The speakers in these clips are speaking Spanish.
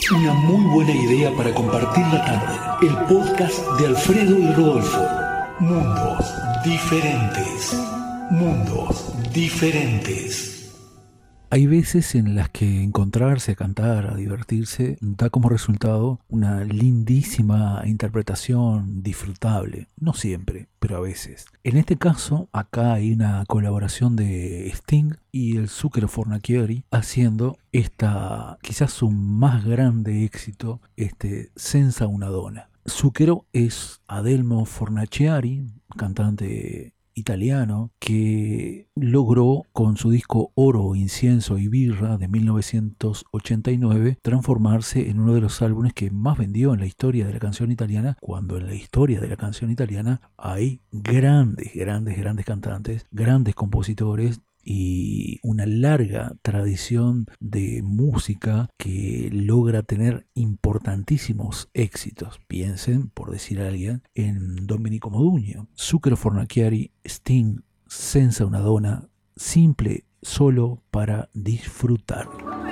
Una muy buena idea para compartir la tarde. El podcast de Alfredo y Rodolfo. Mundos diferentes. Mundos diferentes. Hay veces en las que encontrarse a cantar, a divertirse, da como resultado una lindísima interpretación disfrutable. No siempre, pero a veces. En este caso, acá hay una colaboración de Sting y el Zucchero Fornaciari haciendo quizás su más grande éxito, Senza una donna. Zucchero es Adelmo Fornaciari, cantante italiano, que logró con su disco Oro, Incienso y Birra de 1989 transformarse en uno de los álbumes que más vendió en la historia de la canción italiana, cuando en la historia de la canción italiana hay grandes cantantes, grandes compositores y una larga tradición de música que logra tener importantísimos éxitos. Piensen, por decir a alguien, en Domenico Modugno, Zucchero Fornaciari, Sting, Senza una donna, simple, solo para disfrutar.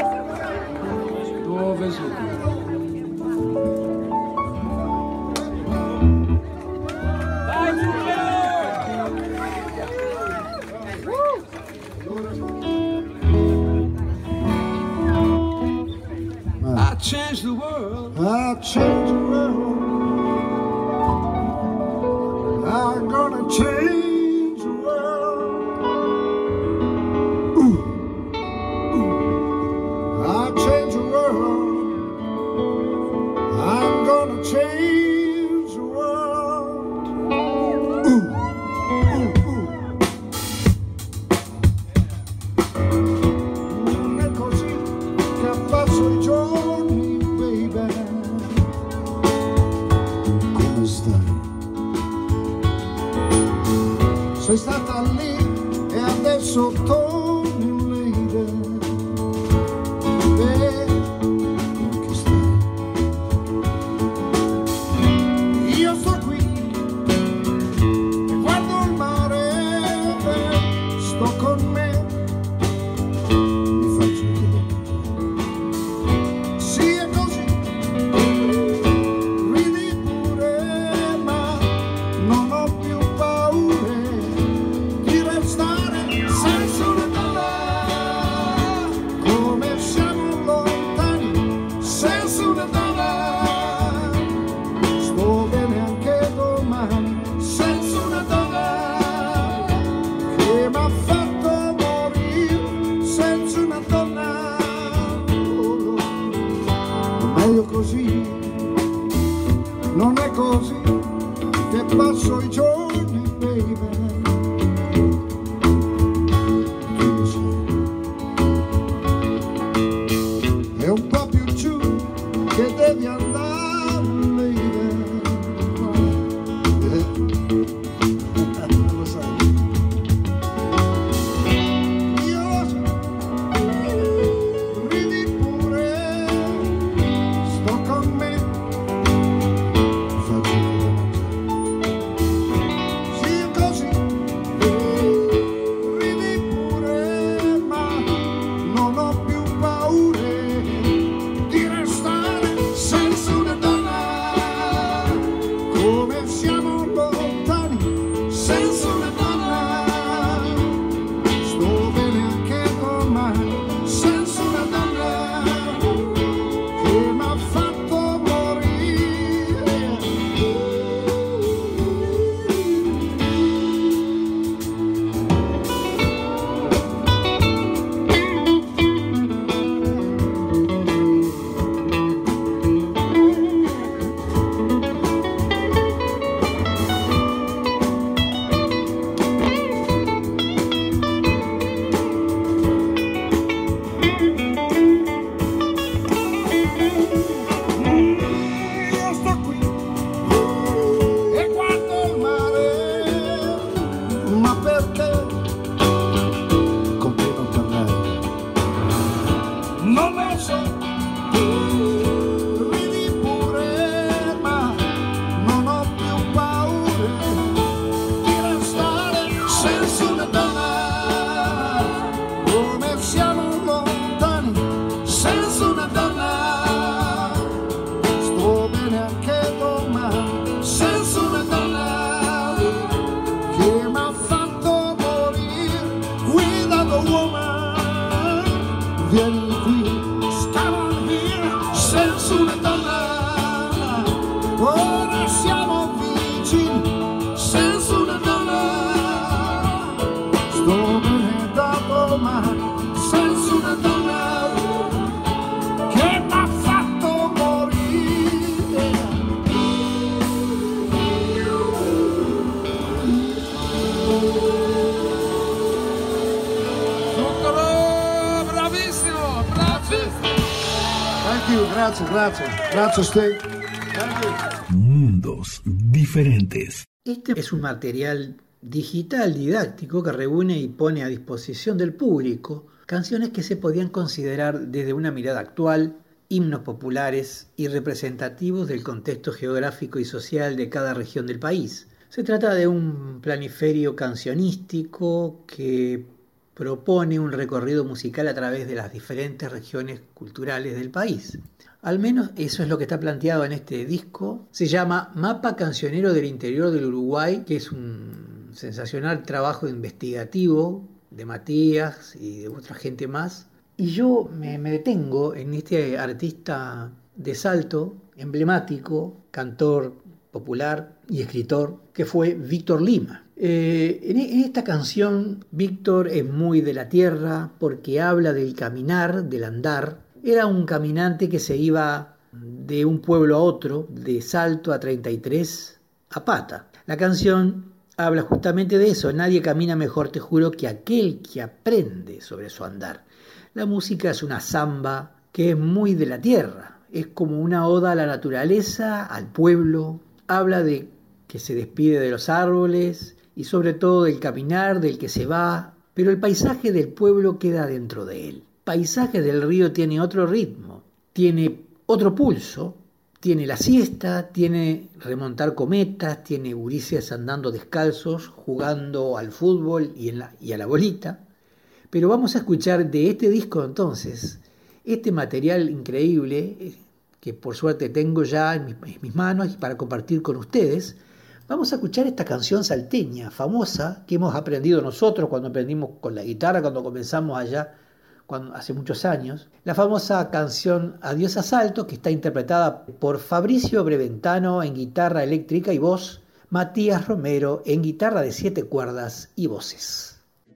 I changed the world. I changed the world. I'm gonna change the world. Ooh. Ooh. I changed the world. I'm gonna change the world. Ooh. Ooh. Ooh. Non è così che passo i giorni. Sei stata lì e adesso torni lì. Che stai? Io sto qui e guardo il mare, sto con me, mi faccio chilometri. Sì, è così, ridi pure, ma non ho più paure. Senza una donna, come siamo lontani, senza una donna, sto bene anche domani, senza una donna, che m'ha fatto morire, senza una donna, oh, meglio così, non è così, che passo i giorni, baby. È un po' più giù che devi andare, lo sai. Io lo so, ridi pure, sto con me, faccio sì, è così, ridi pure, ma non ho più paure. Siamo lontani senza una donna. vieni qui, stavano here senza una donna, ora siamo vicini senza una donna, sto bene dopo ma senza una donna che m'ha fatto morire. Bravissimo, bravissimo. Thank you, grazie Steve. Thank you. Mundos diferentes. Este es un material digital didáctico que reúne y pone a disposición del público canciones que se podían considerar desde una mirada actual, himnos populares y representativos del contexto geográfico y social de cada región del país. Se trata de un planiferio cancionístico que propone un recorrido musical a través de las diferentes regiones culturales del país. Al menos eso es lo que está planteado en este disco. Se llama Mapa Cancionero del Interior del Uruguay, que es un sensacional trabajo investigativo de Matías y de otra gente más. Y yo me detengo en este artista de Salto, emblemático, cantor popular y escritor, que fue Víctor Lima. En esta canción, Víctor es muy de la tierra porque habla del caminar, del andar. Era un caminante que se iba de un pueblo a otro, de Salto a 33, a pata. La canción habla justamente de eso. Nadie camina mejor, te juro, que aquel que aprende sobre su andar. La música es una samba que es muy de la tierra. Es como una oda a la naturaleza, al pueblo. Habla de que se despide de los árboles y sobre todo del caminar, del que se va, pero el paisaje del pueblo queda dentro de él. El paisaje del río tiene otro ritmo, tiene otro pulso, tiene la siesta, tiene remontar cometas, tiene gurises andando descalzos, jugando al fútbol y a la bolita. Pero vamos a escuchar de este disco entonces, este material increíble que por suerte tengo ya en mis manos y para compartir con ustedes. Vamos a escuchar esta canción salteña, famosa, que hemos aprendido nosotros cuando aprendimos con la guitarra, cuando comenzamos allá, hace muchos años. La famosa canción Adiós a Salto, que está interpretada por Fabricio Breventano en guitarra eléctrica y voz, Matías Romero en guitarra de 7 cuerdas y voces.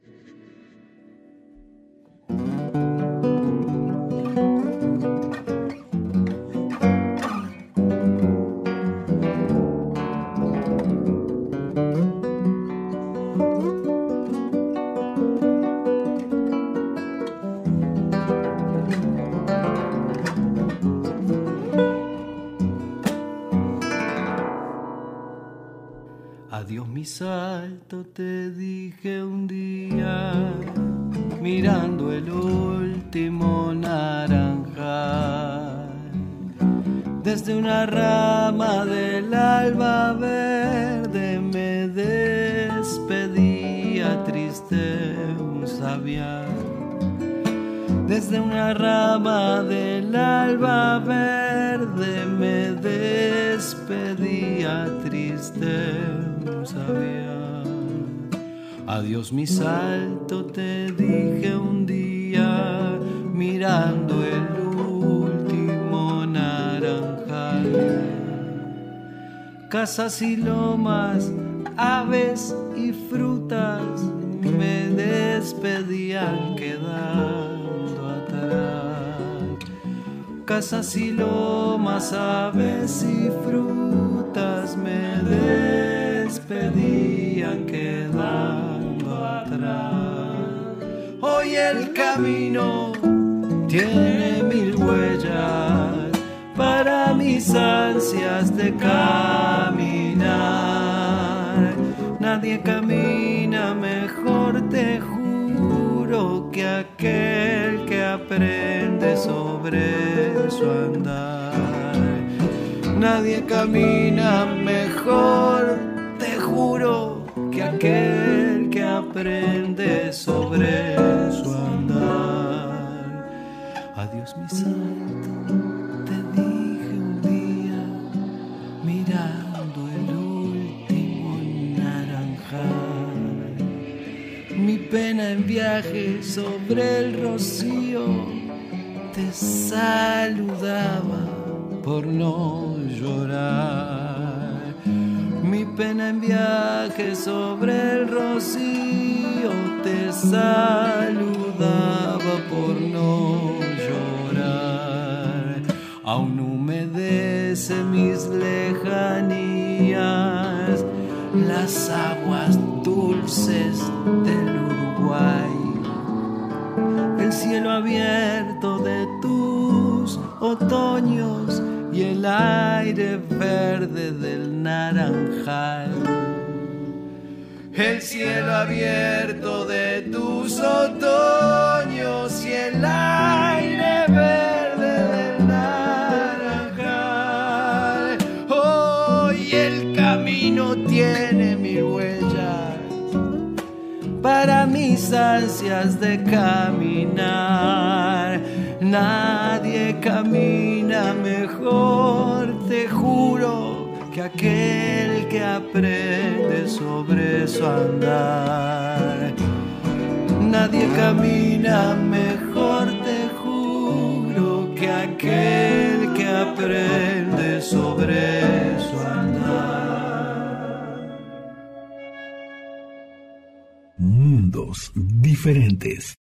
Adiós mi Salto, te dije un día, mirando el último naranjal. Desde una rama del alba verde me despedía triste un sabial. Desde una rama del alba verde me despedía triste un sabial. Adiós mi Salto, te dije un día, mirando el último naranjal. Casas y lomas, aves y frutas me despedían quedando atrás. Casas y lomas, aves y frutas me despedían quedando atrás. Hoy el camino tiene 1000 huellas para mis ansias de caminar. Nadie camina mejor, te juro, que aquel que aprende sobre su andar. Nadie camina mejor, te juro, que aquel que aprende sobre su andar. Adiós mi Salto, te dije un día, mirando el último naranjal. Mi pena en viaje sobre el rocío te saludaba por no llorar. Mi pena en viaje sobre el rocío te saludaba por no llorar. Aún humedece mis lejanías las aguas dulces del Uruguay. El cielo abierto de tus otoños y el aire verde del naranjal. El cielo abierto de tus otoños y el aire verde del naranjal. Hoy el camino tiene mil huellas para mis ansias de caminar. Nadie camina mejor, te juro, que aquel que aprende sobre su andar. Nadie camina mejor, te juro, que aquel que aprende sobre su andar. Mundos diferentes.